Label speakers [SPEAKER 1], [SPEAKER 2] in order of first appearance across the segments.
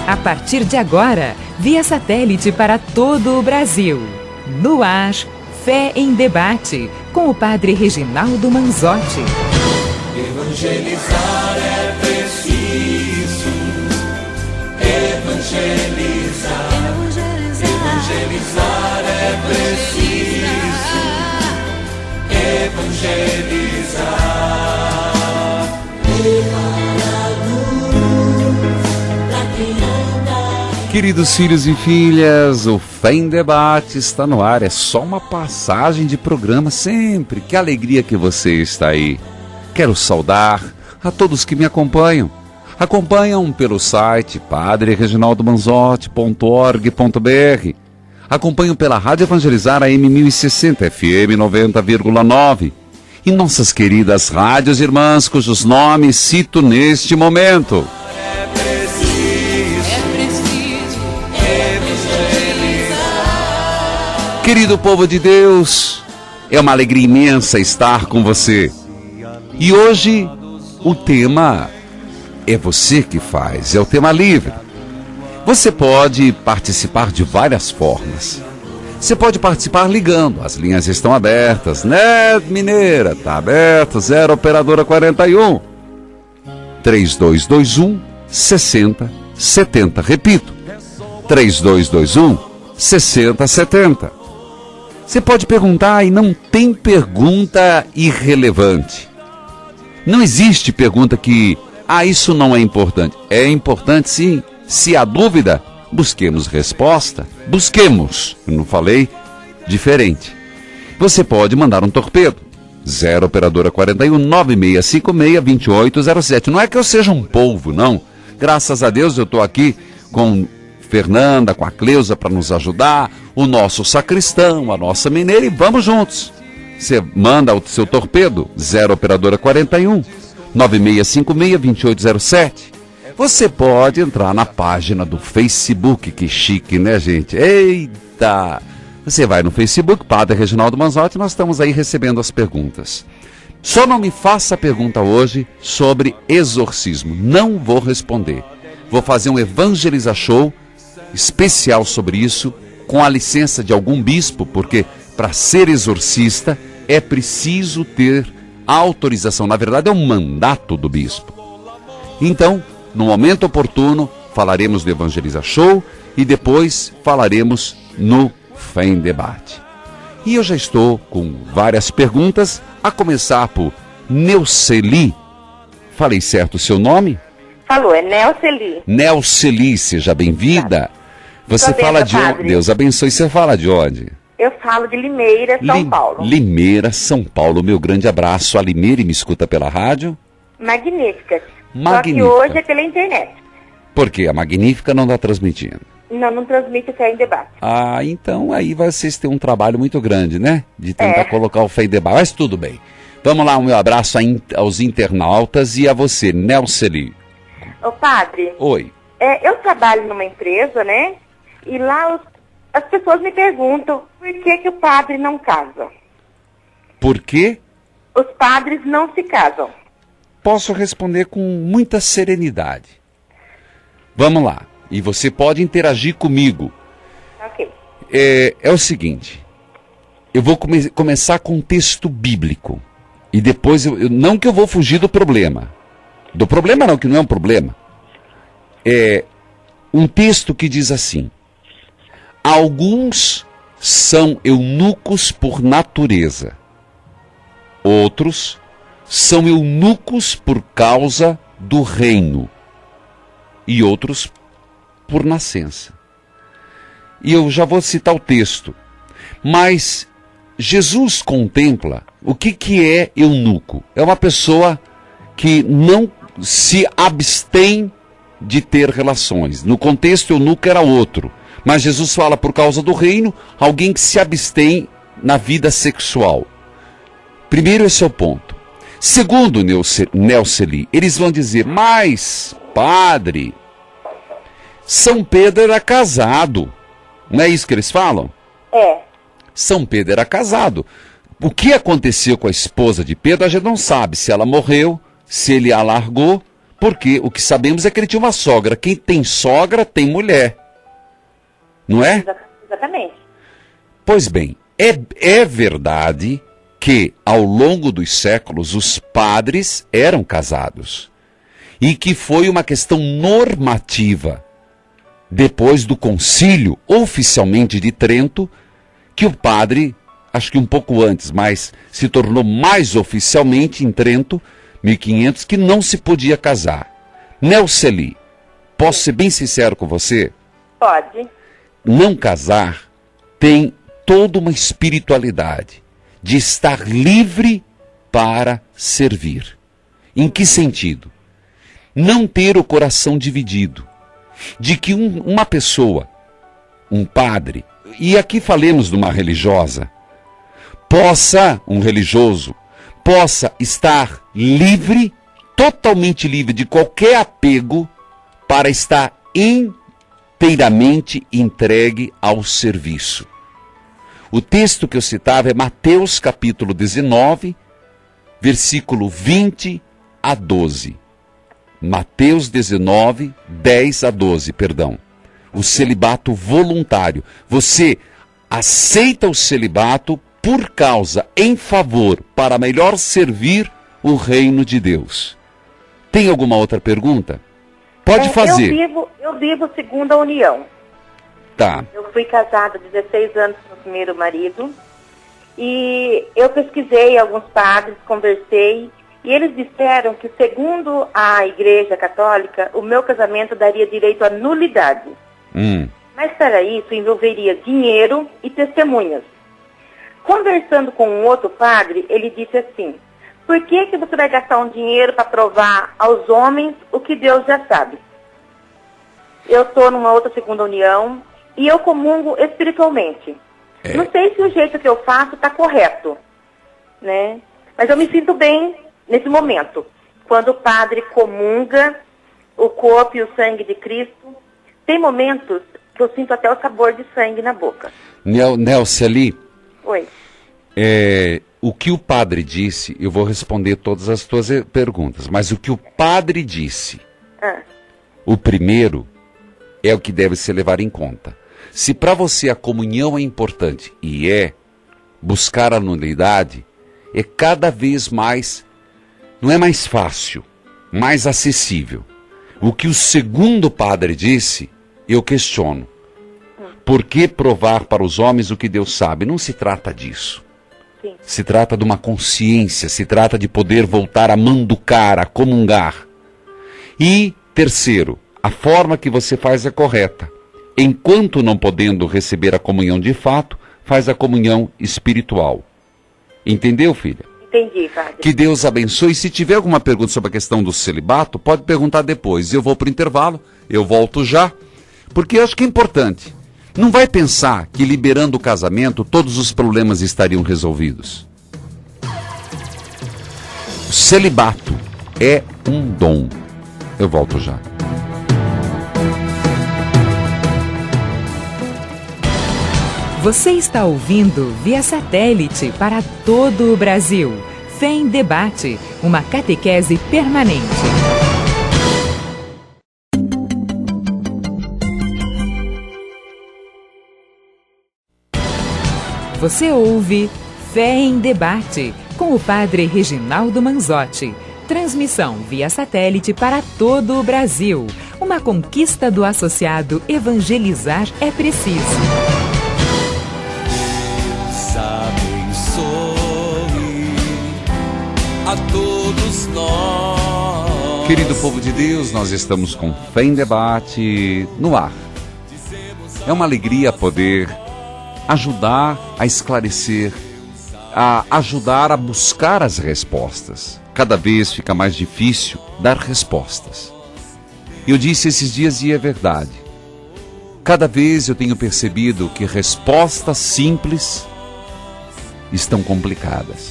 [SPEAKER 1] A partir de agora, via satélite para todo o Brasil. No ar, Fé em Debate, com o Padre Reginaldo Manzotti.
[SPEAKER 2] Evangelizar é preciso. Evangelizar. Evangelizar é preciso. Evangelizar.
[SPEAKER 3] Queridos filhos e filhas, o Fé em Debate está no ar. É só uma passagem de programa sempre. Que alegria que você está aí. Quero saudar a todos que me acompanham. Acompanham pelo site padrereginaldomanzotti.org.br. Acompanham pela Rádio Evangelizar AM 1060 FM 90,9. E nossas queridas rádios irmãs, cujos nomes cito neste momento. Querido povo de Deus, é uma alegria imensa estar com você. E hoje o tema é você que faz, é o tema livre. Você pode participar de várias formas. Você pode participar ligando, as linhas estão abertas, né, Mineira? Está aberto, 0 operadora 41 3221 6070. Repito, 3221 6070. Você pode perguntar e não tem pergunta irrelevante. Não existe pergunta que, isso não é importante. É importante sim. Se há dúvida, busquemos resposta. Busquemos. Eu não falei diferente. Você pode mandar um torpedo. 0 operadora 41 9656 2807. Não é que eu seja um polvo, não. Graças a Deus eu estou aqui com Fernanda, com a Cleusa para nos ajudar, o nosso sacristão, a nossa mineira, e vamos juntos. Você manda o seu torpedo, 0 operadora 41 9656 2807. Você pode entrar na página do Facebook, que chique, né, gente? Eita! Você vai no Facebook, Padre Reginaldo Manzotti, nós estamos aí recebendo as perguntas. Só não me faça pergunta hoje sobre exorcismo, não vou responder. Vou fazer um Evangeliza Show especial sobre isso, com a licença de algum bispo, porque para ser exorcista é preciso ter autorização. Na verdade é um mandato do bispo. Então, no momento oportuno, falaremos do Evangeliza Show e depois falaremos no Fé em Debate. E eu já estou com várias perguntas, a começar por Neuceli. Falei certo o seu nome?
[SPEAKER 4] Falou, é Neuceli.
[SPEAKER 3] Neuceli, seja bem-vinda. Você fala de onde? Deus abençoe. Você fala de onde?
[SPEAKER 4] Eu falo de Limeira, São Paulo.
[SPEAKER 3] Limeira, São Paulo. Meu grande abraço a Limeira, e me escuta pela rádio?
[SPEAKER 4] Magnífica.
[SPEAKER 3] Magnífica.
[SPEAKER 4] Só que hoje é pela internet.
[SPEAKER 3] Por quê? A Magnífica não está transmitindo?
[SPEAKER 4] Não transmite o Fé em Debate.
[SPEAKER 3] Então aí vocês têm um trabalho muito grande, né? De tentar colocar o Fé em Debate. Mas tudo bem. Vamos lá, um meu abraço aos internautas e a você, Neuceli.
[SPEAKER 4] Ô padre.
[SPEAKER 3] Oi.
[SPEAKER 4] Eu trabalho numa empresa, né? E lá as pessoas me perguntam por que o padre não casa.
[SPEAKER 3] Por quê?
[SPEAKER 4] Os padres não se casam.
[SPEAKER 3] Posso responder com muita serenidade. Vamos lá. E você pode interagir comigo.
[SPEAKER 4] Ok.
[SPEAKER 3] É o seguinte. Eu vou começar com um texto bíblico. E depois, não que eu vou fugir do problema. Do problema não, que não é um problema. É um texto que diz assim: alguns são eunucos por natureza, outros são eunucos por causa do reino, e outros por nascença. E eu já vou citar o texto, mas Jesus contempla o que é eunuco. É uma pessoa que não se abstém de ter relações. No contexto, eunuco era outro. Mas Jesus fala por causa do reino, alguém que se abstém na vida sexual. Primeiro, esse é o ponto. Segundo, Neuceli, eles vão dizer, mas, padre, São Pedro era casado. Não é isso que eles falam?
[SPEAKER 4] É.
[SPEAKER 3] São Pedro era casado. O que aconteceu com a esposa de Pedro, a gente não sabe se ela morreu, se ele a largou, Porque o que sabemos é que ele tinha uma sogra. Quem tem sogra tem mulher. Não é?
[SPEAKER 4] Exatamente.
[SPEAKER 3] Pois bem, é verdade que ao longo dos séculos os padres eram casados. E que foi uma questão normativa, depois do concílio oficialmente de Trento, que o padre, acho que um pouco antes, mas se tornou mais oficialmente em Trento, 1500, que não se podia casar. Nelceli, posso ser bem sincero com você?
[SPEAKER 4] Pode.
[SPEAKER 3] Não casar tem toda uma espiritualidade de estar livre para servir. Em que sentido? Não ter o coração dividido. De que uma pessoa, um padre, e aqui falemos de uma religiosa, um religioso, possa estar livre, totalmente livre de qualquer apego para estar inteiramente entregue ao serviço. O texto que eu citava é Mateus capítulo 19, versículo 20 a 12. Mateus 19, 10 a 12, perdão. O celibato voluntário. Você aceita o celibato por causa, em favor, para melhor servir o reino de Deus. Tem alguma outra pergunta? Pode fazer.
[SPEAKER 4] Eu vivo segunda união.
[SPEAKER 3] Tá.
[SPEAKER 4] Eu fui casada há 16 anos com o primeiro marido. E eu pesquisei alguns padres, conversei. E eles disseram que, segundo a Igreja Católica, o meu casamento daria direito à nulidade. Mas para isso envolveria dinheiro e testemunhas. Conversando com um outro padre, ele disse assim: por que você vai gastar um dinheiro para provar aos homens o que Deus já sabe? Eu estou numa outra segunda união e eu comungo espiritualmente. Não sei se o jeito que eu faço está correto, né? Mas eu me sinto bem nesse momento, quando o padre comunga o corpo e o sangue de Cristo. Tem momentos que eu sinto até o sabor de sangue na boca.
[SPEAKER 3] Nelceli,
[SPEAKER 4] oi.
[SPEAKER 3] O que o padre disse, eu vou responder todas as tuas perguntas, mas o que o padre disse, o primeiro, é o que deve ser levado em conta. Se para você a comunhão é importante, e buscar a nulidade, é cada vez mais, não é mais fácil, mais acessível. O que o segundo padre disse, eu questiono. Por que provar para os homens o que Deus sabe? Não se trata disso.
[SPEAKER 4] Sim.
[SPEAKER 3] Se trata de uma consciência, se trata de poder voltar a manducar, a comungar. E, terceiro, a forma que você faz é correta. Enquanto não podendo receber a comunhão de fato, faz a comunhão espiritual. Entendeu, filha?
[SPEAKER 4] Entendi, padre.
[SPEAKER 3] Que Deus abençoe. Se tiver alguma pergunta sobre a questão do celibato, pode perguntar depois. Eu vou para o intervalo, eu volto já, porque eu acho que é importante. Não vai pensar que liberando o casamento todos os problemas estariam resolvidos. O celibato é um dom. Eu volto já.
[SPEAKER 1] Você está ouvindo via satélite para todo o Brasil. Fé em Debate, uma catequese permanente. Você ouve Fé em Debate, com o padre Reginaldo Manzotti. Transmissão via satélite para todo o Brasil. Uma conquista do associado Evangelizar é Preciso.
[SPEAKER 2] A todos nós.
[SPEAKER 3] Querido povo de Deus, nós estamos com Fé em Debate no ar. É uma alegria poder ajudar a esclarecer, a ajudar a buscar as respostas. Cada vez fica mais difícil dar respostas. Eu disse esses dias e é verdade. Cada vez eu tenho percebido que respostas simples estão complicadas.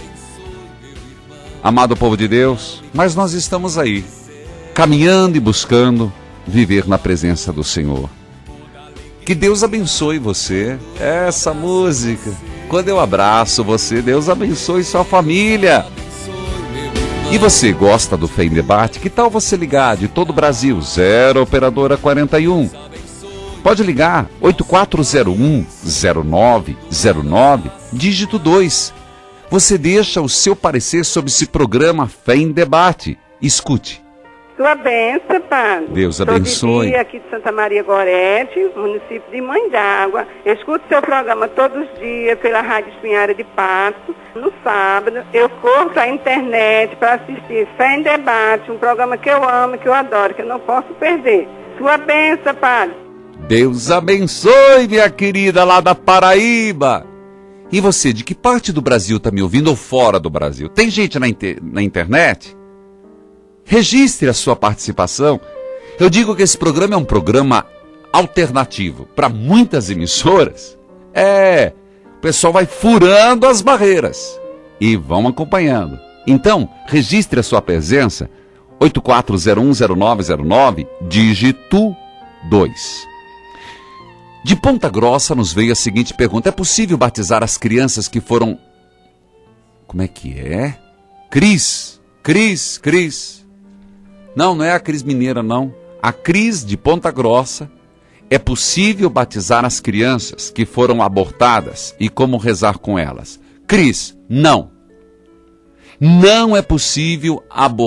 [SPEAKER 3] Amado povo de Deus, mas nós estamos aí, caminhando e buscando viver na presença do Senhor. Que Deus abençoe você. Essa música, quando eu abraço você, Deus abençoe sua família. E você gosta do Fé em Debate? Que tal você ligar de todo o Brasil? 0 operadora 41. Pode ligar 8401-0909, dígito 2. Você deixa o seu parecer sobre esse programa Fé em Debate. Escute.
[SPEAKER 5] Sua bênção, padre.
[SPEAKER 3] Deus abençoe.
[SPEAKER 5] Sou aqui de Santa Maria Gorete, município de Mãe d'Água. Eu escuto seu programa todos os dias pela Rádio Espinhara de Pato. No sábado, eu corro para a internet para assistir Fé em Debate, um programa que eu amo, que eu adoro, que eu não posso perder. Sua bênção, padre.
[SPEAKER 3] Deus abençoe, minha querida, lá da Paraíba. E você, de que parte do Brasil está me ouvindo ou fora do Brasil? Tem gente na internet? Registre a sua participação. Eu digo que esse programa é um programa alternativo para muitas emissoras. O pessoal vai furando as barreiras e vão acompanhando. Então, registre a sua presença, 84010909, dígito 2. De Ponta Grossa nos veio a seguinte pergunta: é possível batizar as crianças que foram... Como é que é? Cris. Não é a Cris Mineira, não. A Cris de Ponta Grossa. É possível batizar as crianças que foram abortadas e como rezar com elas? Cris, não. Não é possível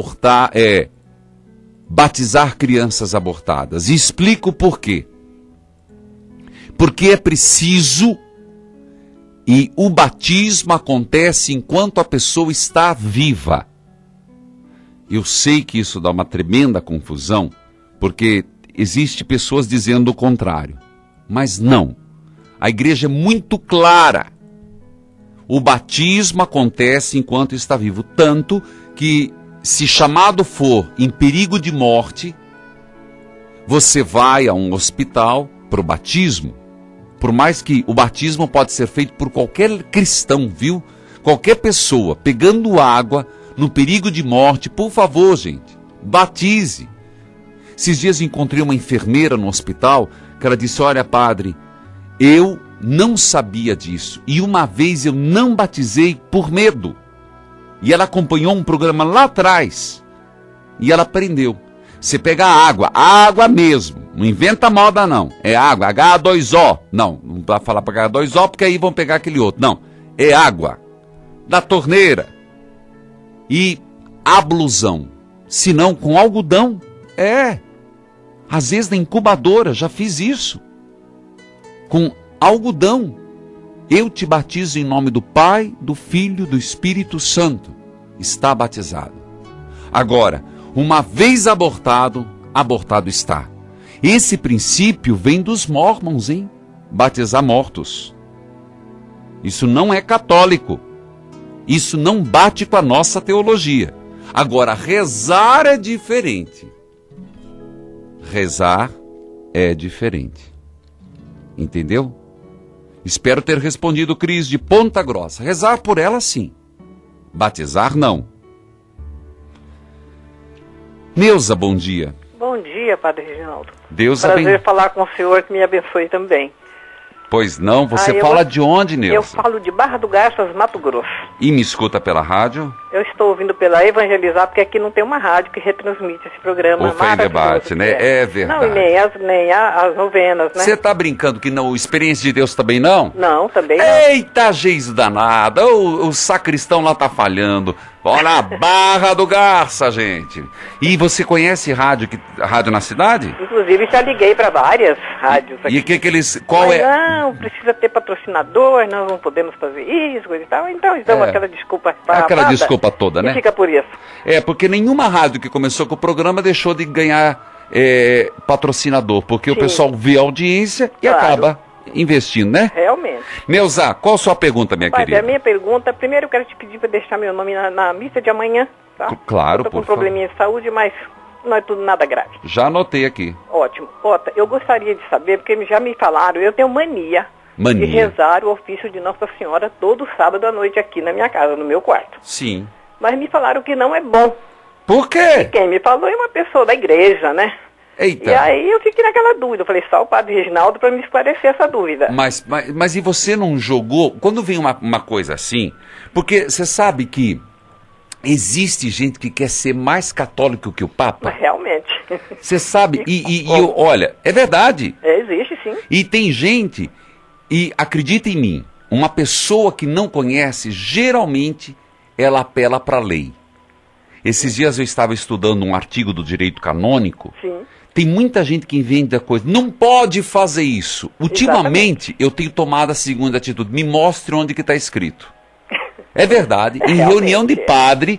[SPEAKER 3] batizar crianças abortadas. E explico por quê. Porque é preciso, e o batismo acontece enquanto a pessoa está viva. Eu sei que isso dá uma tremenda confusão, porque existe pessoas dizendo o contrário. Mas não. A igreja é muito clara. O batismo acontece enquanto está vivo. Tanto que, se chamado for em perigo de morte, você vai a um hospital para o batismo. Por mais que o batismo pode ser feito por qualquer cristão, viu? Qualquer pessoa pegando água no perigo de morte, por favor, gente, batize. Esses dias encontrei uma enfermeira no hospital que ela disse: olha, padre, eu não sabia disso e uma vez eu não batizei por medo. E ela acompanhou um programa lá atrás e ela aprendeu. Você pega água mesmo, não inventa moda não, é água, H2O. Não dá pra falar para H2O porque aí vão pegar aquele outro. Não, é água da torneira e ablusão, se não com algodão. Às vezes na incubadora, já fiz isso, com algodão. Eu te batizo em nome do Pai, do Filho, do Espírito Santo. Está batizado. Agora, uma vez abortado, abortado está. Esse princípio vem dos mormons, hein? Batizar mortos. Isso não é católico. Isso não bate com a nossa teologia. Agora, rezar é diferente. Rezar é diferente. Entendeu? Espero ter respondido, Cris de Ponta Grossa. Rezar por ela, sim. Batizar, não. Neuza, bom dia.
[SPEAKER 6] Bom dia, Padre Reginaldo.
[SPEAKER 3] Deus
[SPEAKER 6] Prazer falar com o senhor, que me abençoe também.
[SPEAKER 3] Pois não, você fala de onde, Neuza?
[SPEAKER 6] Eu falo de Barra do Garças, Mato Grosso.
[SPEAKER 3] E me escuta pela rádio?
[SPEAKER 6] Eu estou ouvindo pela Evangelizar, porque aqui não tem uma rádio que retransmite esse programa.
[SPEAKER 3] O Fé em Debate, né? É verdade.
[SPEAKER 6] Não, e nem as novenas, né?
[SPEAKER 3] Você tá brincando que não, o Experiência de Deus também não?
[SPEAKER 6] Não, também não.
[SPEAKER 3] Eita, Geis danada, o sacristão lá tá falhando. Olha a Barra do Garça, gente. E você conhece rádio na cidade?
[SPEAKER 6] Inclusive, já liguei para várias rádios aqui.
[SPEAKER 3] E o que eles...
[SPEAKER 6] Não, precisa ter patrocinador, nós não podemos fazer isso, coisa e tal. Então, aquela desculpa...
[SPEAKER 3] Aquela desculpa toda, né?
[SPEAKER 6] E fica por isso.
[SPEAKER 3] Porque nenhuma rádio que começou com o programa deixou de ganhar patrocinador, porque Sim. O pessoal vê a audiência e acaba investindo, né?
[SPEAKER 6] Realmente.
[SPEAKER 3] Neuza, qual a sua pergunta, minha querida?
[SPEAKER 6] A minha pergunta, primeiro eu quero te pedir para deixar meu nome na missa de amanhã, tá?
[SPEAKER 3] Claro,
[SPEAKER 6] eu tô com um probleminha de saúde, mas não é tudo nada grave.
[SPEAKER 3] Já anotei aqui.
[SPEAKER 6] Ótimo. Ota, eu gostaria de saber, porque já me falaram, eu tenho mania de rezar o ofício de Nossa Senhora todo sábado à noite aqui na minha casa, no meu quarto.
[SPEAKER 3] Sim.
[SPEAKER 6] Mas me falaram que não é bom.
[SPEAKER 3] Por quê?
[SPEAKER 6] E quem me falou é uma pessoa da igreja, né?
[SPEAKER 3] Eita.
[SPEAKER 6] E aí eu fiquei naquela dúvida, eu falei só o Padre Reginaldo para me esclarecer essa dúvida.
[SPEAKER 3] Mas e você não jogou, quando vem uma coisa assim, porque você sabe que Existe gente que quer ser mais católico que o Papa?
[SPEAKER 6] Realmente.
[SPEAKER 3] Você sabe, olha, é verdade.
[SPEAKER 6] Existe sim.
[SPEAKER 3] E tem gente, e acredita em mim, uma pessoa que não conhece, geralmente, ela apela para a lei. Esses dias eu estava estudando um artigo do direito canônico.
[SPEAKER 6] Sim.
[SPEAKER 3] Tem muita gente que inventa coisa. Não pode fazer isso. Ultimamente, eu tenho tomado a segunda atitude. Me mostre onde que está escrito. É verdade. Em reunião de padre,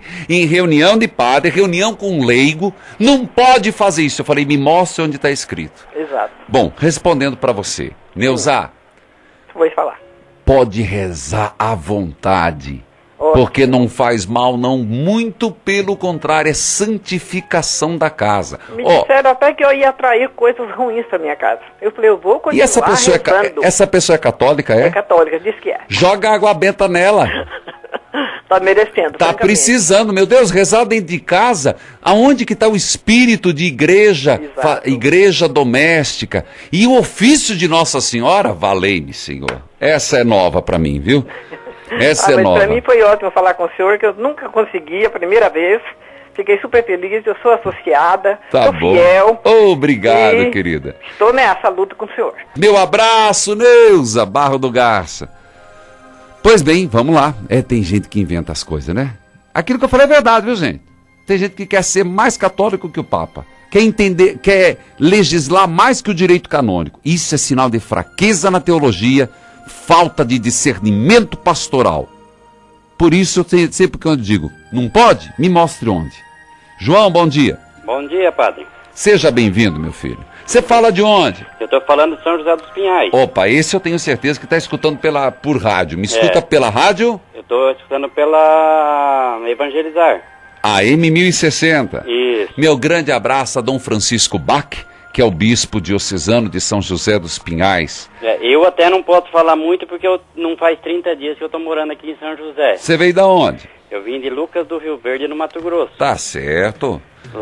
[SPEAKER 3] reunião com um leigo, não pode fazer isso. Eu falei, me mostre onde está escrito.
[SPEAKER 6] Exato.
[SPEAKER 3] Bom, respondendo para você. Neuza,
[SPEAKER 6] vou falar.
[SPEAKER 3] Pode rezar à vontade. Porque não faz mal, não. Muito pelo contrário, é santificação da casa.
[SPEAKER 6] Me disseram até que eu ia atrair coisas ruins para minha casa. Eu falei, eu vou continuar.
[SPEAKER 3] E essa pessoa é católica, é?
[SPEAKER 6] É católica, diz que é.
[SPEAKER 3] Joga água benta nela.
[SPEAKER 6] Tá merecendo.
[SPEAKER 3] Tá precisando, meu Deus, rezar dentro de casa. Aonde que está o espírito de igreja, igreja doméstica? E o ofício de Nossa Senhora, valei-me, Senhor. Essa é nova para mim, viu? Essa é nova.
[SPEAKER 6] Para mim foi ótimo falar com o senhor, que eu nunca consegui, a primeira vez. Fiquei super feliz, eu sou associada, sou fiel.
[SPEAKER 3] Obrigado, querida.
[SPEAKER 6] Estou nessa luta com o senhor.
[SPEAKER 3] Meu abraço, Neuza, Barro do Garça. Pois bem, vamos lá. Tem gente que inventa as coisas, né? Aquilo que eu falei é verdade, viu, gente? Tem gente que quer ser mais católico que o Papa. Quer entender, quer legislar mais que o direito canônico. Isso é sinal de fraqueza na teologia, falta de discernimento pastoral. Por isso, sempre que eu digo, não pode? Me mostre onde. João, bom dia.
[SPEAKER 7] Bom dia, padre.
[SPEAKER 3] Seja bem-vindo, meu filho. Você fala de onde?
[SPEAKER 7] Eu estou falando de São José dos Pinhais.
[SPEAKER 3] Opa, esse eu tenho certeza que está escutando por rádio. Me escuta pela rádio?
[SPEAKER 7] Eu estou escutando pela Evangelizar.
[SPEAKER 3] AM 1060.
[SPEAKER 7] Isso.
[SPEAKER 3] Meu grande abraço a Dom Francisco Bach, que é o bispo diocesano de São José dos Pinhais.
[SPEAKER 7] Eu até não posso falar muito porque não faz 30 dias que eu estou morando aqui em São José.
[SPEAKER 3] Você veio da onde?
[SPEAKER 7] Eu vim de Lucas do Rio Verde, no Mato Grosso.
[SPEAKER 3] Tá certo.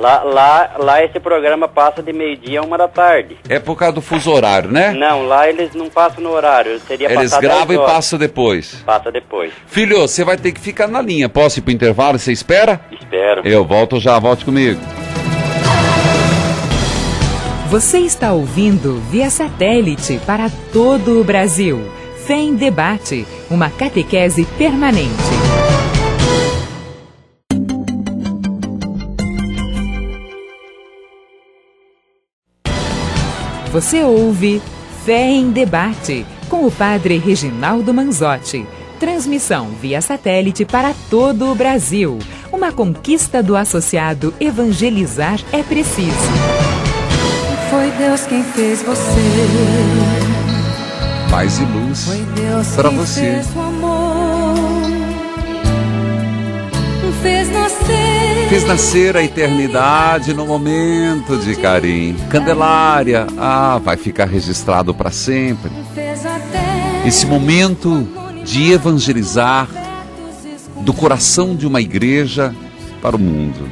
[SPEAKER 7] Lá esse programa passa de meio-dia a 1h.
[SPEAKER 3] É por causa do fuso horário, né?
[SPEAKER 7] Não, lá eles não passam no horário.
[SPEAKER 3] Eles gravam e passam depois.
[SPEAKER 7] Passa depois.
[SPEAKER 3] Filho, você vai ter que ficar na linha. Posso ir pro intervalo? Você espera?
[SPEAKER 7] Espero.
[SPEAKER 3] Eu volto já, volte comigo.
[SPEAKER 1] Você está ouvindo via satélite para todo o Brasil. Fé em Debate, uma catequese permanente. Você ouve Fé em Debate, com o padre Reginaldo Manzotti. Transmissão via satélite para todo o Brasil. Uma conquista do associado Evangelizar é Preciso.
[SPEAKER 8] Foi Deus quem fez você.
[SPEAKER 3] Paz e luz para você.
[SPEAKER 8] Fez o amor.
[SPEAKER 3] Fez nascer a eternidade no momento de carinho. Candelária, vai ficar registrado para sempre. Esse momento de evangelizar do coração de uma igreja para o mundo.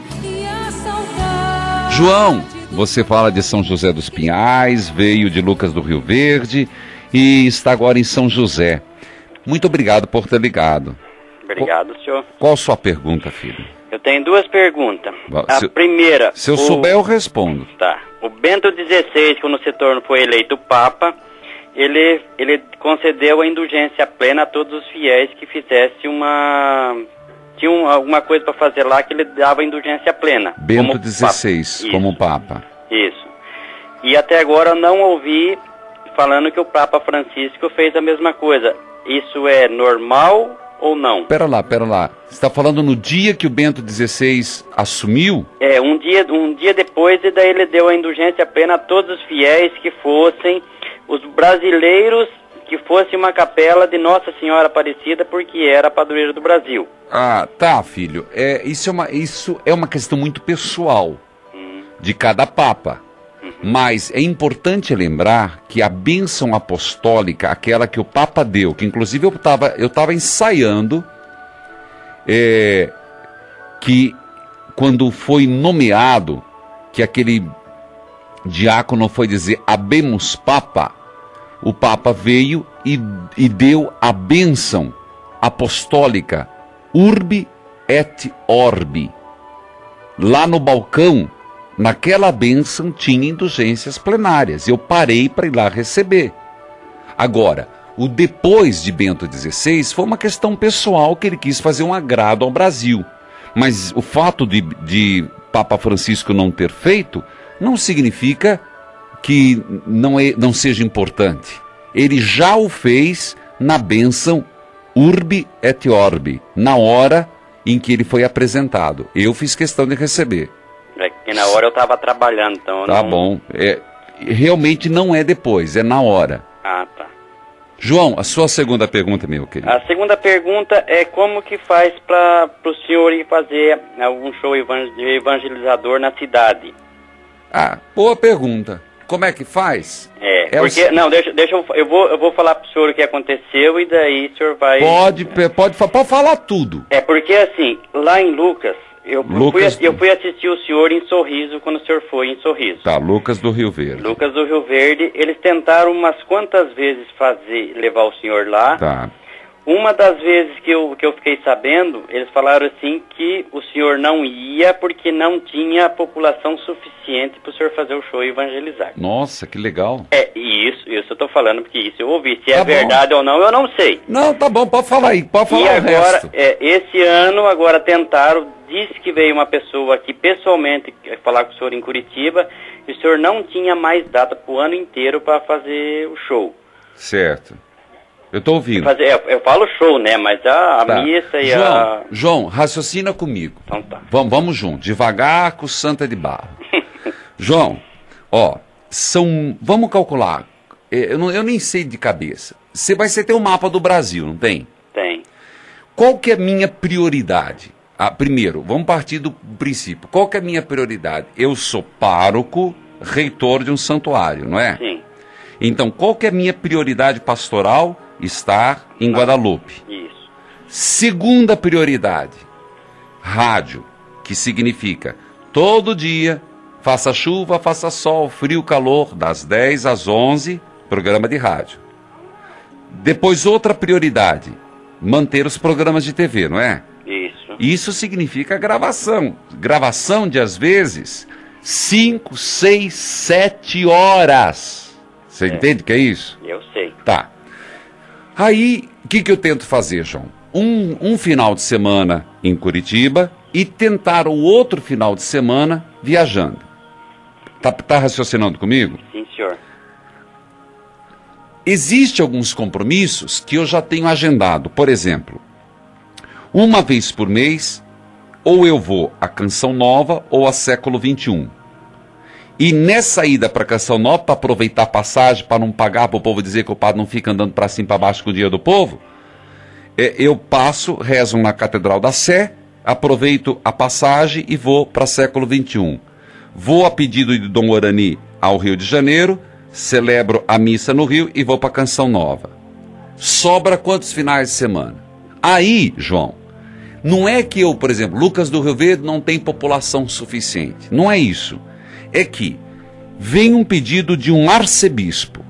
[SPEAKER 3] João, você fala de São José dos Pinhais, veio de Lucas do Rio Verde e está agora em São José. Muito obrigado por ter ligado.
[SPEAKER 7] Obrigado, senhor.
[SPEAKER 3] Qual a sua pergunta, filho?
[SPEAKER 7] Eu tenho duas perguntas. A primeira...
[SPEAKER 3] Se eu souber, eu respondo.
[SPEAKER 7] Tá. O Bento XVI, quando foi eleito Papa, ele concedeu a indulgência plena a todos os fiéis que fizessem tinham alguma coisa para fazer lá, que ele dava indulgência plena.
[SPEAKER 3] Bento XVI, como Papa.
[SPEAKER 7] Isso. E até agora eu não ouvi falando que o Papa Francisco fez a mesma coisa. Isso é normal ou não?
[SPEAKER 3] Pera lá. Você está falando no dia que o Bento XVI assumiu?
[SPEAKER 7] Um dia depois, e daí ele deu a indulgência plena a todos os fiéis que fossem, os brasileiros que fossem uma capela de Nossa Senhora Aparecida, porque era a padroeira do Brasil.
[SPEAKER 3] Tá, filho. Isso é uma questão muito pessoal de cada Papa. Mas é importante lembrar que a bênção apostólica, aquela que o Papa deu, que inclusive eu estava ensaiando, que quando foi nomeado, que aquele diácono foi dizer Habemus Papa, o Papa veio e deu a bênção apostólica, Urbi et orbi. Lá no balcão, naquela bênção, tinha indulgências plenárias. Eu parei para ir lá receber. Agora, o depois de Bento XVI foi uma questão pessoal que ele quis fazer um agrado ao Brasil. Mas o fato de Papa Francisco não ter feito não significa que não seja importante. Ele já o fez na bênção Urbi et Orbi, na hora em que ele foi apresentado. Eu fiz questão de receber.
[SPEAKER 7] É que na hora eu estava trabalhando, então...
[SPEAKER 3] Tá bom. Realmente não é depois, é na hora.
[SPEAKER 7] Ah, tá.
[SPEAKER 3] João, a sua segunda pergunta, meu querido.
[SPEAKER 7] A segunda pergunta é como que faz para o senhor ir fazer algum show evangelizador na cidade?
[SPEAKER 3] Ah, boa pergunta. Como é que faz?
[SPEAKER 7] Porque... Não, deixa eu vou falar pro senhor o que aconteceu e daí o senhor vai...
[SPEAKER 3] Pode falar tudo.
[SPEAKER 7] É porque assim, lá em Lucas, eu fui assistir o senhor em Sorriso quando o senhor foi em Sorriso.
[SPEAKER 3] Tá, Lucas do Rio Verde.
[SPEAKER 7] Lucas do Rio Verde, eles tentaram umas quantas vezes levar o senhor lá.
[SPEAKER 3] Tá.
[SPEAKER 7] Uma das vezes que eu fiquei sabendo, eles falaram assim que o senhor não ia porque não tinha população suficiente para o senhor fazer o show e evangelizar.
[SPEAKER 3] Nossa, que legal.
[SPEAKER 7] Isso eu tô falando porque isso eu ouvi. Se é verdade ou não, eu não sei.
[SPEAKER 3] Não, tá bom, pode falar aí, pode falar
[SPEAKER 7] o resto.
[SPEAKER 3] E agora,
[SPEAKER 7] esse ano, agora tentaram, disse que veio uma pessoa aqui pessoalmente falar com o senhor em Curitiba, e o senhor não tinha mais data pro ano inteiro para fazer o show.
[SPEAKER 3] Certo. Eu tô ouvindo.
[SPEAKER 7] Eu falo show, né? Mas a missa e
[SPEAKER 3] João, raciocina comigo.
[SPEAKER 7] Então tá.
[SPEAKER 3] Vamos junto, devagar com Santa de Barro. João, vamos calcular. Eu nem sei de cabeça. Você tem um mapa do Brasil, não tem?
[SPEAKER 7] Tem.
[SPEAKER 3] Qual que é a minha prioridade? Primeiro, vamos partir do princípio. Qual que é a minha prioridade? Eu sou pároco, reitor de um santuário, não é?
[SPEAKER 7] Sim.
[SPEAKER 3] Então, qual que é a minha prioridade pastoral? Estar em Guadalupe.
[SPEAKER 7] Isso.
[SPEAKER 3] Segunda prioridade, rádio, que significa todo dia, faça chuva, faça sol, frio, calor, das 10 às 11, programa de rádio. Depois outra prioridade, manter os programas de TV, não é?
[SPEAKER 7] Isso.
[SPEAKER 3] Isso significa gravação. Gravação de, às vezes, 5, 6, 7 horas. Você entende o que é isso?
[SPEAKER 7] Eu sei.
[SPEAKER 3] Tá. Aí, o que eu tento fazer, João? Um final de semana em Curitiba e tentar o outro final de semana viajando. Tá raciocinando comigo?
[SPEAKER 7] Sim, senhor.
[SPEAKER 3] Existem alguns compromissos que eu já tenho agendado. Por exemplo, uma vez por mês, ou eu vou à Canção Nova ou a Século XXI. E nessa ida para Canção Nova, para aproveitar a passagem, para não pagar, para o povo dizer que o padre não fica andando para cima e para baixo com o dinheiro do povo, eu passo, rezo na Catedral da Sé, aproveito a passagem e vou para Século XXI. Vou a pedido de Dom Orani ao Rio de Janeiro, celebro a missa no Rio e vou para Canção Nova. Sobra quantos finais de semana? Aí, João, não é que eu, por exemplo, Lucas do Rio Verde não tem população suficiente. Não é isso. É que vem um pedido de um arcebispo,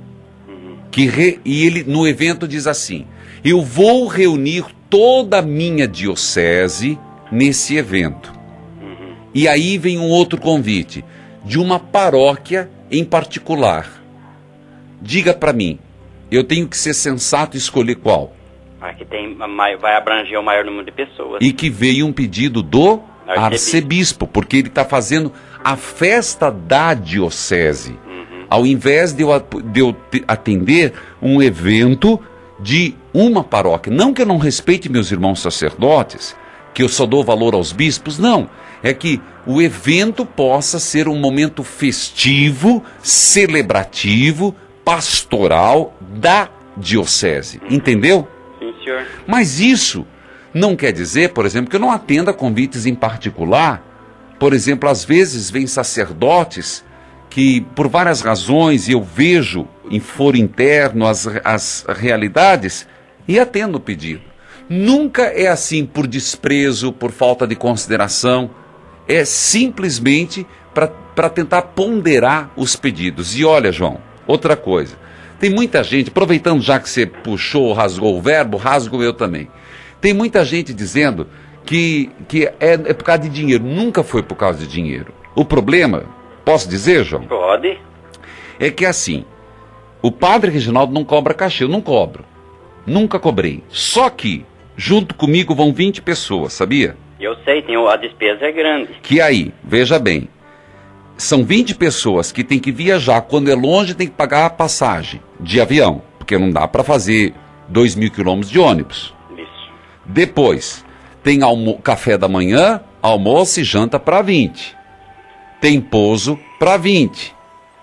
[SPEAKER 3] e ele no evento diz assim: eu vou reunir toda a minha diocese nesse evento. E aí vem um outro convite, de uma paróquia em particular. Diga para mim, eu tenho que ser sensato e escolher qual?
[SPEAKER 7] Que vai abranger o maior número de pessoas.
[SPEAKER 3] E que veio um pedido do arcebispo, porque ele está fazendo a festa da diocese, ao invés de eu atender um evento de uma paróquia. Não que eu não respeite meus irmãos sacerdotes, que eu só dou valor aos bispos, não. É que o evento possa ser um momento festivo, celebrativo, pastoral da diocese. Entendeu?
[SPEAKER 7] Sim, senhor.
[SPEAKER 3] Mas isso não quer dizer, por exemplo, que eu não atenda convites em particular. Por exemplo, às vezes vêm sacerdotes que, por várias razões, eu vejo em foro interno as realidades e atendo o pedido. Nunca é assim por desprezo, por falta de consideração. É simplesmente para tentar ponderar os pedidos. E olha, João, outra coisa. Tem muita gente, aproveitando já que você puxou, rasgou o verbo, rasgo eu também. Tem muita gente dizendo que é por causa de dinheiro. Nunca foi por causa de dinheiro. O problema, posso dizer, João?
[SPEAKER 7] Pode.
[SPEAKER 3] É que assim, o padre Reginaldo não cobra cachê, eu não cobro. Nunca cobrei. Só que, junto comigo vão 20 pessoas, sabia?
[SPEAKER 7] Eu sei, a despesa é grande.
[SPEAKER 3] Que aí, veja bem, são 20 pessoas que tem que viajar. Quando é longe, tem que pagar a passagem de avião, porque não dá para fazer 2.000 quilômetros de ônibus.
[SPEAKER 7] Isso.
[SPEAKER 3] Depois, tem café da manhã, almoço e janta para 20. Tem pouso para 20.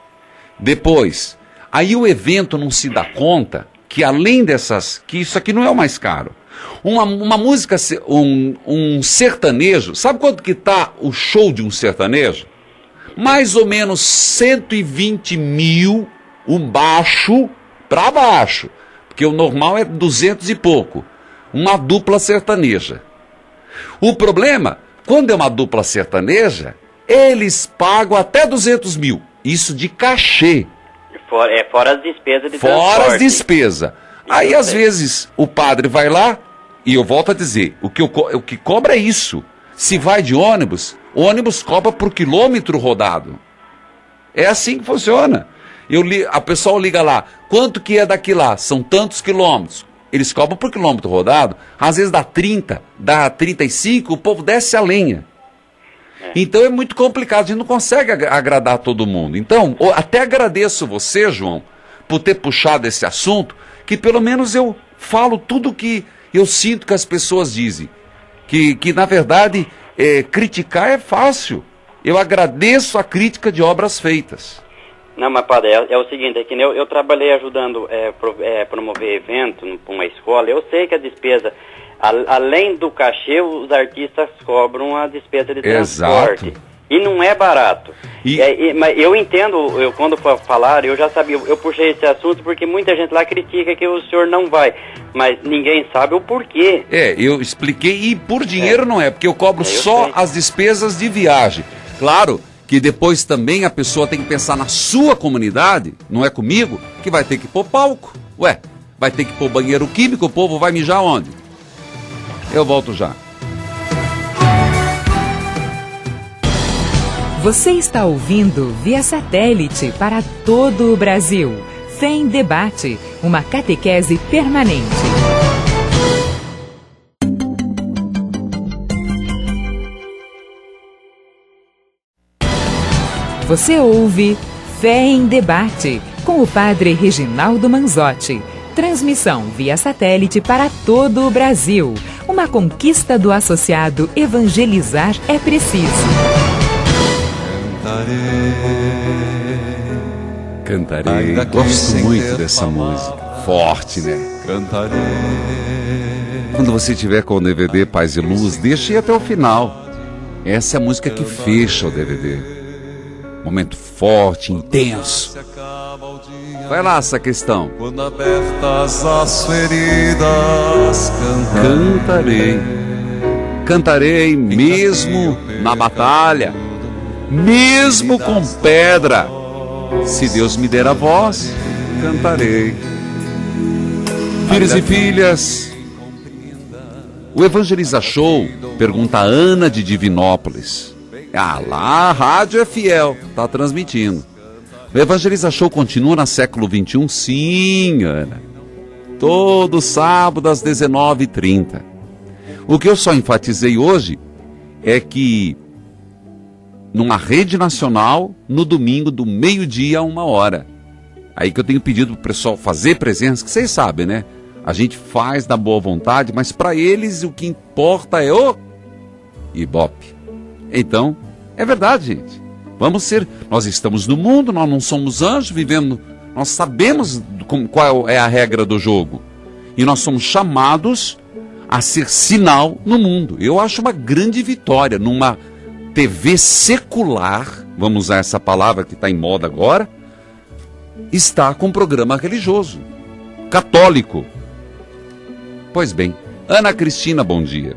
[SPEAKER 3] Depois, aí o evento não se dá conta que além dessas, que isso aqui não é o mais caro. Uma música, um sertanejo, sabe quanto que tá o show de um sertanejo? Mais ou menos 120 mil, um baixo para baixo, porque o normal é 200 e pouco, uma dupla sertaneja. O problema, quando é uma dupla sertaneja, eles pagam até 200 mil, isso de cachê.
[SPEAKER 7] Fora as despesas de
[SPEAKER 3] transporte.
[SPEAKER 7] Fora
[SPEAKER 3] as despesas. Aí, às vezes, o padre vai lá, e eu volto a dizer, o que cobra é isso. Se vai de ônibus, o ônibus cobra por quilômetro rodado. É assim que funciona. A pessoa liga lá, quanto que é daqui lá? São tantos quilômetros. Eles cobram por quilômetro rodado, às vezes dá 30, dá 35, o povo desce a lenha. Então é muito complicado, a gente não consegue agradar todo mundo. Então, até agradeço você, João, por ter puxado esse assunto, que pelo menos eu falo tudo que eu sinto que as pessoas dizem. Que na verdade, criticar é fácil. Eu agradeço a crítica de obras feitas.
[SPEAKER 7] Não, mas padre, é o seguinte, é que eu trabalhei ajudando promover evento para uma escola. Eu sei que a despesa, além do cachê, os artistas cobram a despesa de transporte.
[SPEAKER 3] Exato.
[SPEAKER 7] E não é barato. Mas eu entendo, quando falaram, eu já sabia, eu puxei esse assunto porque muita gente lá critica que o senhor não vai, mas ninguém sabe o porquê.
[SPEAKER 3] Eu expliquei, e por dinheiro não é, porque eu cobro só as despesas de viagem. Claro que depois também a pessoa tem que pensar na sua comunidade, não é comigo, que vai ter que pôr palco. Vai ter que pôr banheiro químico, o povo vai mijar onde? Eu volto já.
[SPEAKER 1] Você está ouvindo via satélite para todo o Brasil. Fé em Debate, uma catequese permanente. Você ouve Fé em Debate, com o padre Reginaldo Manzotti. Transmissão via satélite para todo o Brasil. Uma conquista do associado Evangelizar é Preciso.
[SPEAKER 3] Cantarei. Gosto muito dessa música. Forte, né?
[SPEAKER 2] Cantarei.
[SPEAKER 3] Quando você tiver com o DVD Paz e Luz, deixe ir até o final. Essa é a música que fecha o DVD. Momento forte, intenso. Vai lá, essa questão.
[SPEAKER 2] Quando abertas as feridas,
[SPEAKER 3] cantarei. Cantarei mesmo na batalha, mesmo com pedra. Se Deus me der a voz, cantarei. Filhos e filhas, o Evangeliza Show, pergunta a Ana de Divinópolis. Lá a rádio é fiel, está transmitindo. O Evangeliza Show continua no século XXI? Sim, Ana. Todo sábado às 19h30. O que eu só enfatizei hoje é que numa rede nacional, no domingo, do meio-dia a 1h. Aí que eu tenho pedido para o pessoal fazer presença, que vocês sabem, né? A gente faz da boa vontade, mas para eles o que importa é o Ibope. Então, é verdade, gente. Nós estamos no mundo, nós não somos anjos, vivendo, nós sabemos qual é a regra do jogo. E nós somos chamados a ser sinal no mundo. Eu acho uma grande vitória numa TV secular, vamos usar essa palavra que está em moda agora, está com um programa religioso, católico. Pois bem, Ana Cristina, bom dia.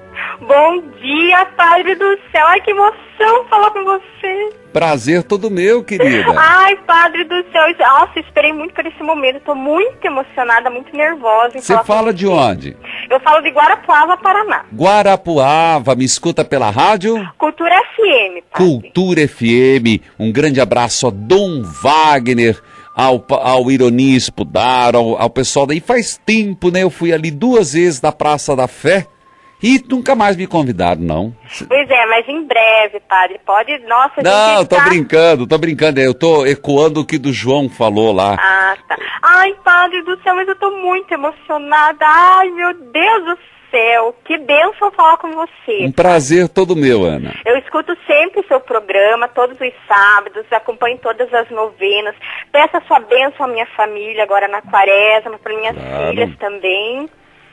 [SPEAKER 9] Bom dia, Padre do céu. Ai, que emoção falar com você.
[SPEAKER 3] Prazer todo meu, querida.
[SPEAKER 9] Ai, Padre do céu. Nossa, esperei muito por esse momento. Estou muito emocionada, muito nervosa.
[SPEAKER 3] Você fala de onde?
[SPEAKER 9] Eu falo de Guarapuava, Paraná.
[SPEAKER 3] Guarapuava, me escuta pela rádio?
[SPEAKER 9] Cultura FM, Padre.
[SPEAKER 3] Cultura FM. Um grande abraço a Dom Wagner, ao Ironi Spudar, ao pessoal daí. Faz tempo, né? Eu fui ali 2 vezes na Praça da Fé. E nunca mais me convidaram, não.
[SPEAKER 9] Pois é, mas em breve, Padre, pode... Nossa,
[SPEAKER 3] não, tô brincando. Eu tô ecoando o que do João falou lá.
[SPEAKER 9] Ah, tá. Ai, Padre do céu, mas eu tô muito emocionada. Ai, meu Deus do céu, que bênção falar com você.
[SPEAKER 3] Um prazer todo meu, Ana.
[SPEAKER 9] Eu escuto sempre o seu programa, todos os sábados, acompanho todas as novenas. Peço a sua bênção à minha família agora na quaresma, para minhas filhas também.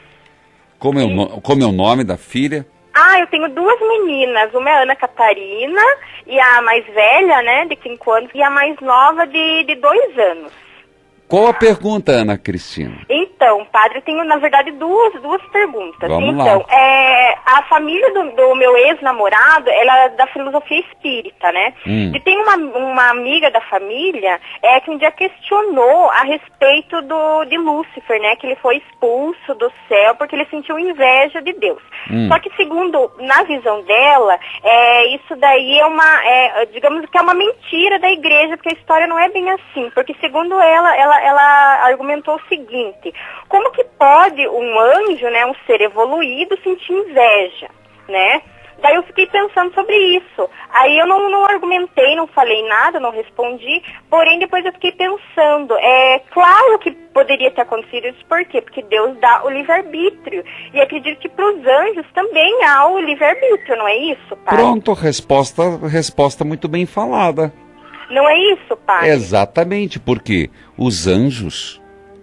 [SPEAKER 3] Como é o nome da filha?
[SPEAKER 9] Eu tenho 2 meninas. Uma é Ana Catarina, e a mais velha, né, de 5 anos, e a mais nova de 2 anos.
[SPEAKER 3] Qual a pergunta, Ana Cristina?
[SPEAKER 9] Então, Padre, eu tenho, na verdade, duas perguntas.
[SPEAKER 3] Vamos
[SPEAKER 9] então,
[SPEAKER 3] lá.
[SPEAKER 9] A família do meu ex-namorado, ela é da filosofia espírita, né? E tem uma amiga da família que um dia questionou a respeito de Lúcifer, né? Que ele foi expulso do céu porque ele sentiu inveja de Deus. Só que, segundo, na visão dela, isso daí digamos que é uma mentira da igreja, porque a história não é bem assim. Porque, segundo ela argumentou o seguinte: como que pode um anjo, né, um ser evoluído, sentir inveja, né? Daí eu fiquei pensando sobre isso. Aí eu não argumentei, não falei nada, não respondi, porém depois eu fiquei pensando, claro que poderia ter acontecido isso, por quê? Porque Deus dá o livre-arbítrio, e acredito que para os anjos também há o livre-arbítrio, não é isso, pai?
[SPEAKER 3] Pronto, resposta muito bem falada.
[SPEAKER 9] Não é isso, pai?
[SPEAKER 3] Exatamente, porque os anjos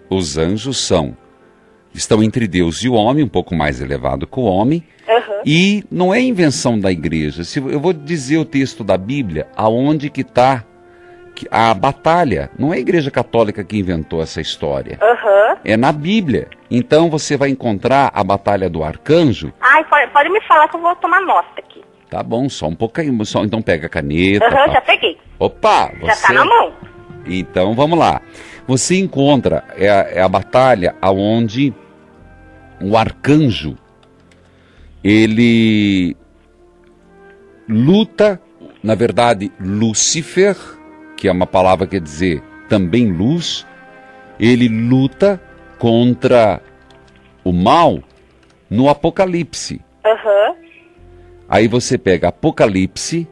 [SPEAKER 3] estão entre Deus e o homem, um pouco mais elevado que o homem, e não é invenção da igreja. Eu vou dizer o texto da Bíblia, aonde que está a batalha. Não é a igreja católica que inventou essa história. É na Bíblia. Então você vai encontrar a batalha do arcanjo.
[SPEAKER 9] Pode me falar que eu vou tomar nota aqui.
[SPEAKER 3] Tá bom, só um pouquinho. Então pega a caneta.
[SPEAKER 9] Já peguei.
[SPEAKER 3] Opa!
[SPEAKER 9] Já tá na mão.
[SPEAKER 3] Então vamos lá. Você encontra a batalha aonde o arcanjo ele luta, na verdade, Lúcifer, que é uma palavra que quer dizer também luz, ele luta contra o mal no Apocalipse. Aí você pega Apocalipse,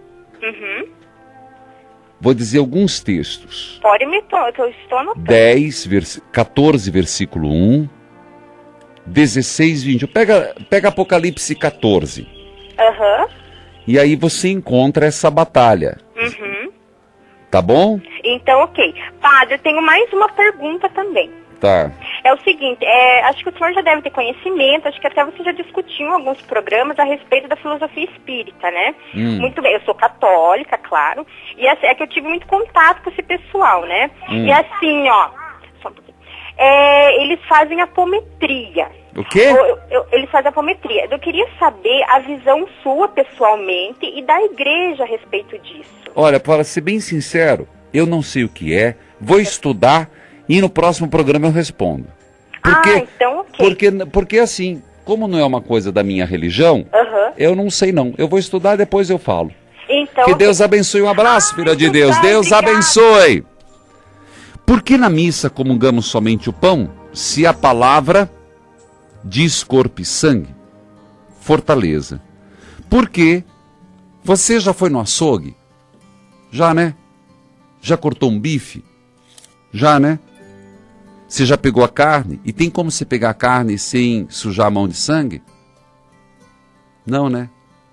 [SPEAKER 3] vou dizer alguns textos.
[SPEAKER 9] Eu estou anotando.
[SPEAKER 3] 14, versículo 1, 16, 20. Pega Apocalipse 14. E aí você encontra essa batalha. Tá bom?
[SPEAKER 9] Então, ok. Padre, eu tenho mais uma pergunta também.
[SPEAKER 3] Tá.
[SPEAKER 9] É o seguinte, acho que o senhor já deve ter conhecimento, acho que até você já discutiu em alguns programas a respeito da filosofia espírita, né? Muito bem, eu sou católica, claro, e é que eu tive muito contato com esse pessoal, né? E assim, ó, só um pouquinho. Eles fazem apometria.
[SPEAKER 3] O quê?
[SPEAKER 9] Eles fazem apometria. Eu queria saber a visão sua, pessoalmente, e da igreja a respeito disso.
[SPEAKER 3] Olha, para ser bem sincero, eu não sei o que é, vou estudar e no próximo programa eu respondo.
[SPEAKER 9] Então ok.
[SPEAKER 3] Porque assim, como não é uma coisa da minha religião, eu não sei não. Eu vou estudar e depois eu falo.
[SPEAKER 9] Então,
[SPEAKER 3] que Deus abençoe. Um abraço, filha de Deus. Deus abençoe. Por que na missa comungamos somente o pão, se a palavra diz corpo e sangue? Fortaleza. Porque você já foi no açougue? Já, né? Já cortou um bife? Já, né? Você já pegou a carne? E tem como você pegar a carne sem sujar a mão de sangue? Não, né?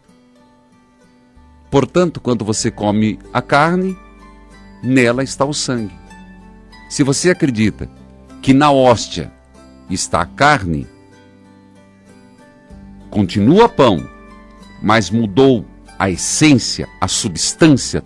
[SPEAKER 3] Portanto, quando você come a carne, nela está o sangue. Se você acredita que na hóstia está a carne, continua pão, mas mudou a essência, a substância,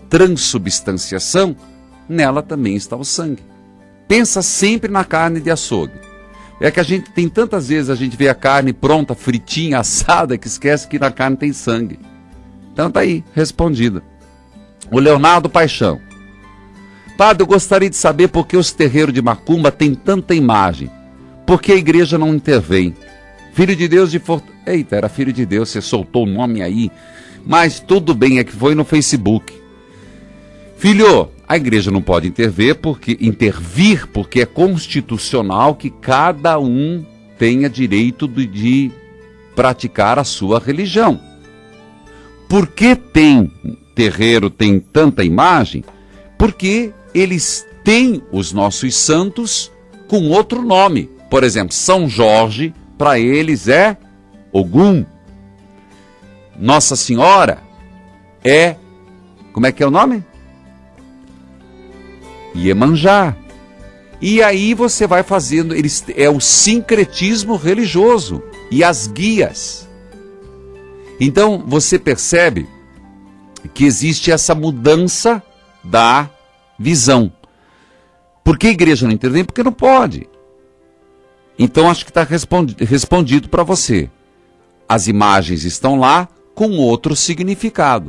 [SPEAKER 3] transubstanciação, nela também está o sangue. Pensa sempre na carne de açougue. É que a gente tem tantas vezes, a gente vê a carne pronta, fritinha, assada, que esquece que na carne tem sangue. Então tá aí, respondida. O Leonardo Paixão. Padre, eu gostaria de saber por que os terreiros de macumba têm tanta imagem. Por que a igreja não intervém? Filho de Deus de Fortaleza. Eita, era Filho de Deus, você soltou o nome aí. Mas tudo bem, é que foi no Facebook. Filho, a igreja não pode intervir porque é constitucional que cada um tenha direito de praticar a sua religião. Por que terreiro tem tanta imagem? Porque eles têm os nossos santos com outro nome. Por exemplo, São Jorge, para eles é Ogum. Nossa Senhora é... Como é que é o nome? Iemanjá. E aí você vai fazendo... é o sincretismo religioso e as guias. Então você percebe que existe essa mudança da visão. Por que a igreja não intervém? Porque não pode. Então acho que está respondido para você. As imagens estão lá com outro significado.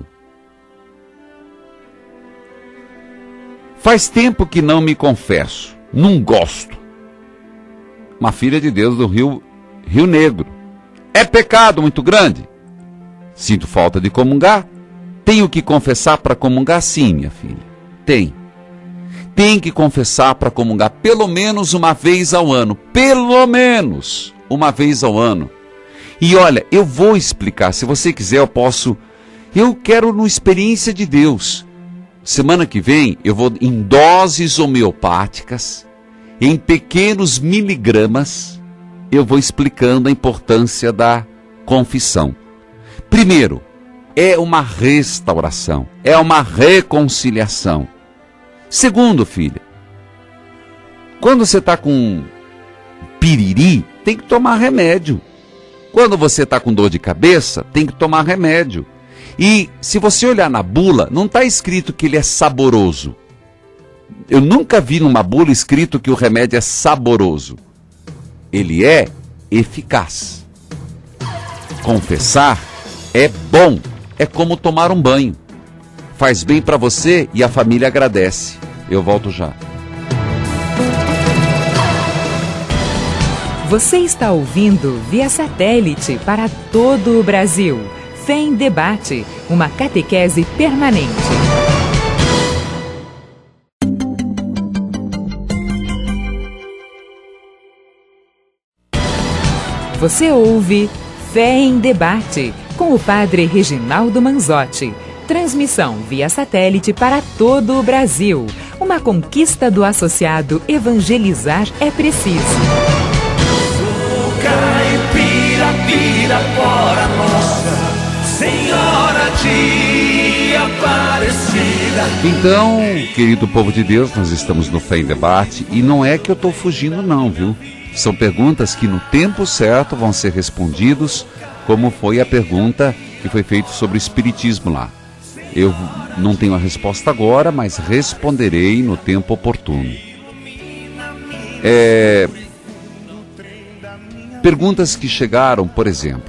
[SPEAKER 3] Faz tempo que não me confesso, não gosto. Uma filha de Deus do Rio Negro. É pecado muito grande? Sinto falta de comungar? Tenho que confessar para comungar? Sim, minha filha. Tem que confessar para comungar pelo menos uma vez ao ano. Pelo menos uma vez ao ano. E olha, eu vou explicar. Se você quiser, eu posso. Eu quero no Experiência de Deus. Semana que vem, eu vou em doses homeopáticas, em pequenos miligramas, eu vou explicando a importância da confissão. Primeiro, é uma restauração, é uma reconciliação. Segundo, filha, quando você está com piriri, tem que tomar remédio. Quando você está com dor de cabeça, tem que tomar remédio. E se você olhar na bula, não está escrito que ele é saboroso. Eu nunca vi numa bula escrito que o remédio é saboroso. Ele é eficaz. Confessar é bom, é como tomar um banho. Faz bem para você e a família agradece. Eu volto já.
[SPEAKER 1] Você está ouvindo via satélite para todo o Brasil. Fé em Debate, uma catequese permanente. Você ouve Fé em Debate, com o Padre Reginaldo Manzotti. Transmissão via satélite para todo o Brasil. Uma conquista do associado Evangelizar é Preciso.
[SPEAKER 10] Caipira, Pirapora, Nossa Senhora de Aparecida.
[SPEAKER 3] Então, querido povo de Deus, nós estamos no Fé em Debate e não é que eu estou fugindo não, viu? São perguntas que no tempo certo vão ser respondidos, como foi a pergunta que foi feita sobre o Espiritismo lá. Eu não tenho a resposta agora, mas responderei no tempo oportuno. Perguntas que chegaram, por exemplo.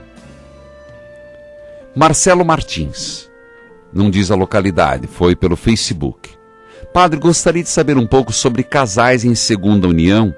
[SPEAKER 3] Marcelo Martins, não diz a localidade, foi pelo Facebook. Padre, gostaria de saber um pouco sobre casais em segunda união,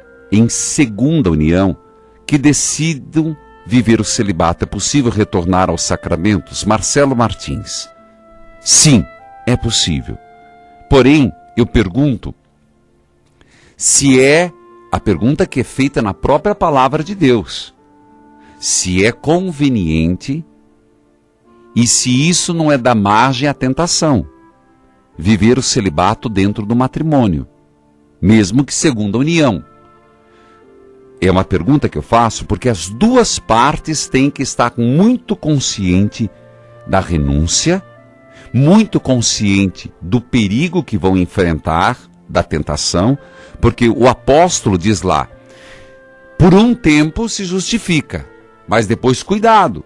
[SPEAKER 3] que decidam viver o celibato. É possível retornar aos sacramentos? Marcelo Martins. Sim, é possível. Porém, eu pergunto se é a pergunta que é feita na própria palavra de Deus. Se é conveniente e se isso não é dar margem à tentação. Viver o celibato dentro do matrimônio, mesmo que segunda união. É uma pergunta que eu faço porque as duas partes têm que estar muito consciente da renúncia, muito consciente do perigo que vão enfrentar, da tentação, porque o apóstolo diz lá, por um tempo se justifica, mas depois cuidado.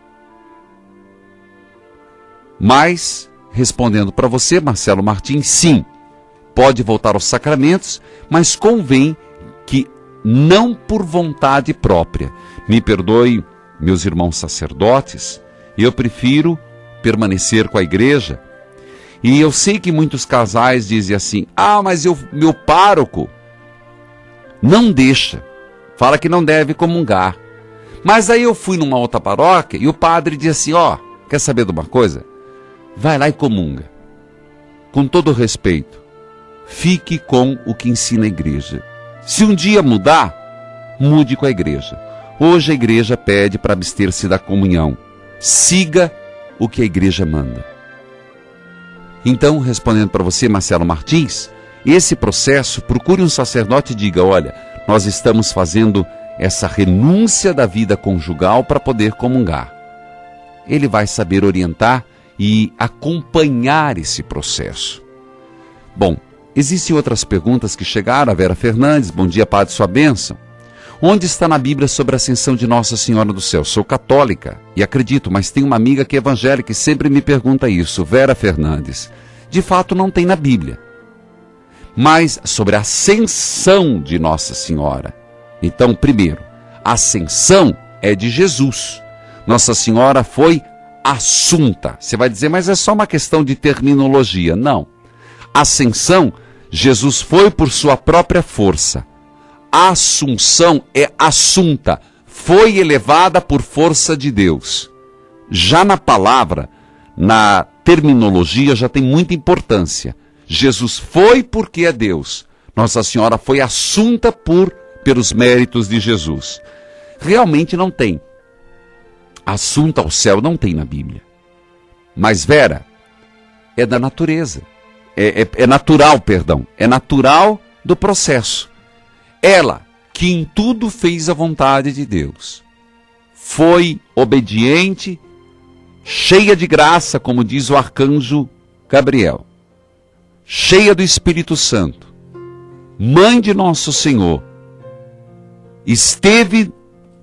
[SPEAKER 3] Mas, respondendo para você, Marcelo Martins, sim, pode voltar aos sacramentos, mas convém que não por vontade própria. Me perdoe, meus irmãos sacerdotes, eu prefiro permanecer com a igreja. E eu sei que muitos casais dizem assim: mas meu pároco não deixa, fala que não deve comungar. Mas aí eu fui numa outra paróquia e o padre disse assim: quer saber de uma coisa? Vai lá e comunga. Com todo respeito, fique com o que ensina a igreja. Se um dia mudar, mude com a igreja. Hoje a igreja pede para abster-se da comunhão. Siga o que a igreja manda. Então, respondendo para você, Marcelo Martins, esse processo, procure um sacerdote e diga: olha, nós estamos fazendo essa renúncia da vida conjugal para poder comungar. Ele vai saber orientar e acompanhar esse processo. Bom, existem outras perguntas que chegaram. A Vera Fernandes: bom dia, padre, sua bênção. Onde está na Bíblia sobre a ascensão de Nossa Senhora do Céu? Sou católica e acredito, mas tenho uma amiga que é evangélica e sempre me pergunta isso. Vera Fernandes: de fato não tem na Bíblia. Mas sobre a ascensão de Nossa Senhora. Então, primeiro, a ascensão é de Jesus. Nossa Senhora foi assunta. Você vai dizer, mas é só uma questão de terminologia. Não. Ascensão, Jesus foi por sua própria força. A assunção é assunta, foi elevada por força de Deus. Já na palavra, na terminologia, já tem muita importância. Jesus foi porque é Deus. Nossa Senhora foi assunta pelos méritos de Jesus. Realmente não tem. Assunta ao céu não tem na Bíblia. Mas, Vera, é da natureza. É natural, perdão. É natural do processo. Ela, que em tudo fez a vontade de Deus, foi obediente, cheia de graça, como diz o arcanjo Gabriel, cheia do Espírito Santo, mãe de nosso Senhor, esteve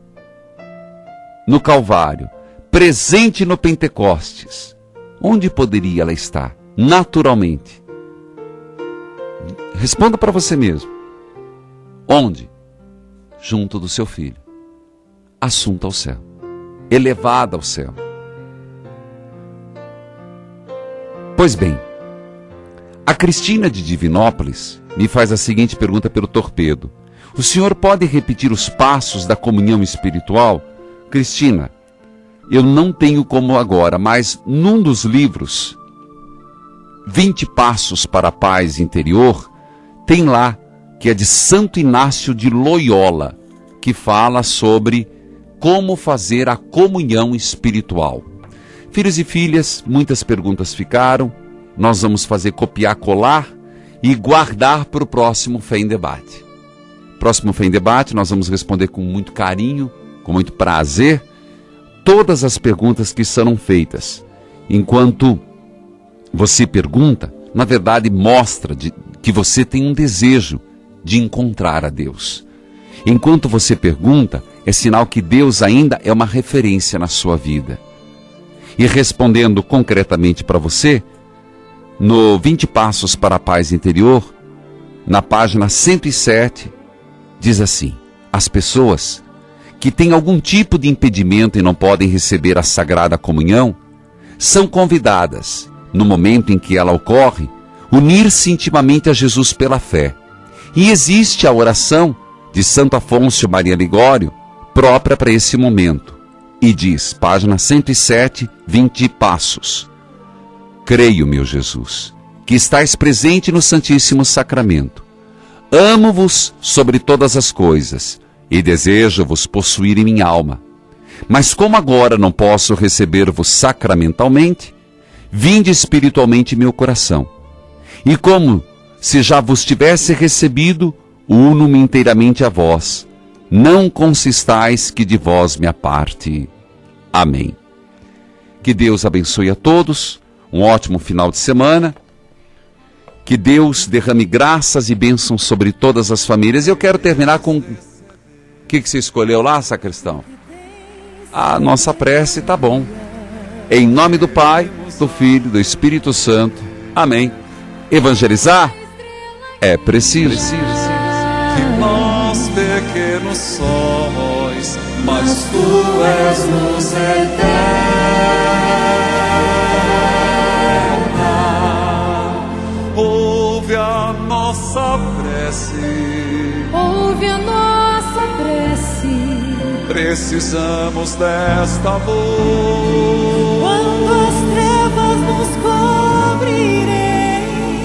[SPEAKER 3] no Calvário, presente no Pentecostes. Onde poderia ela estar? Naturalmente. Responda para você mesmo. Onde? Junto do seu filho. Assunta ao céu. Elevada ao céu. Pois bem, a Cristina de Divinópolis me faz a seguinte pergunta pelo torpedo: o senhor pode repetir os passos da comunhão espiritual? Cristina, eu não tenho como agora, mas num dos livros, 20 Passos para a Paz Interior, tem lá, que é de Santo Inácio de Loyola, que fala sobre como fazer a comunhão espiritual. Filhos e filhas, muitas perguntas ficaram. Nós vamos fazer copiar, colar e guardar para o próximo Fé em Debate. Próximo Fé em Debate, nós vamos responder com muito carinho, com muito prazer, todas as perguntas que serão feitas. Enquanto você pergunta, na verdade mostra que você tem um desejo de encontrar a Deus. Enquanto você pergunta, é sinal que Deus ainda é uma referência na sua vida. E respondendo concretamente para você, no 20 Passos para a Paz Interior, na página 107, diz assim: as pessoas que têm algum tipo de impedimento e não podem receber a Sagrada Comunhão, são convidadas, no momento em que ela ocorre, unir-se intimamente a Jesus pela fé. E existe a oração de Santo Afonso Maria Ligório, própria para esse momento. E diz, página 107, 20 Passos: creio, meu Jesus, que estais presente no Santíssimo Sacramento. Amo-vos sobre todas as coisas e desejo-vos possuir em minha alma. Mas como agora não posso receber-vos sacramentalmente, vinde espiritualmente em meu coração. E como se já vos tivesse recebido, uno-me inteiramente a vós. Não consistais que de vós me aparte. Amém. Que Deus abençoe a todos, um ótimo final de semana. Que Deus derrame graças e bênçãos sobre todas as famílias. E eu quero terminar com... O que você escolheu lá, sacristão? A nossa prece, tá bom. Em nome do Pai, do Filho, do Espírito Santo. Amém. Evangelizar é preciso.
[SPEAKER 2] Que nós pequenos somos, mas tu és luz eterna. Ouve a nossa prece,
[SPEAKER 8] ouve a nossa prece.
[SPEAKER 2] Precisamos desta luz.
[SPEAKER 8] Quando as trevas nos cobrirem,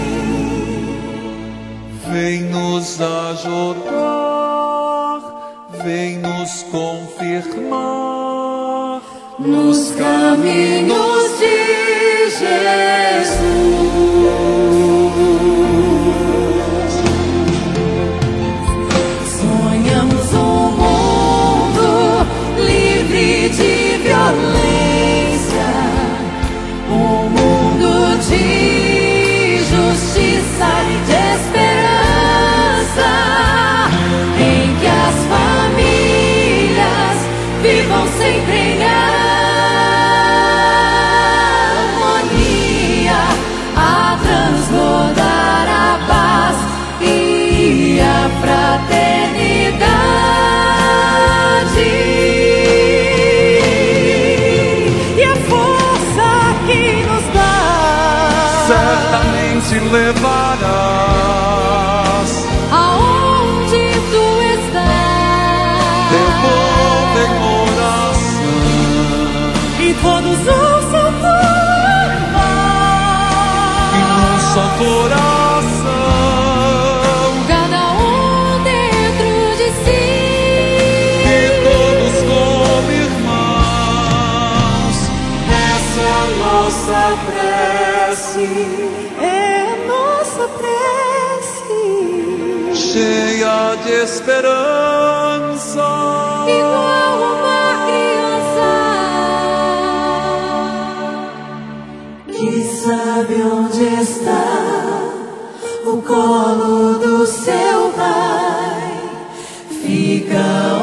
[SPEAKER 2] vem nos ajudar, vem nos confirmar
[SPEAKER 8] nos caminhos de Jesus. Sonhamos um mundo livre de violência, um mundo de justiça e de esperança, em que as famílias vivam sempre em harmonia, a transbordar a paz e a fraternidade. E a força que nos dá
[SPEAKER 2] certamente levarás
[SPEAKER 8] aonde tu estás.
[SPEAKER 2] teu povo em oração
[SPEAKER 8] E todos um só
[SPEAKER 2] e num só coração,
[SPEAKER 8] cada um dentro de si,
[SPEAKER 2] e todos como irmãos. Essa é a nossa prece,
[SPEAKER 8] é nossa prece,
[SPEAKER 2] cheia de esperança.
[SPEAKER 8] igual uma criança que sabe onde está o colo do seu pai, fica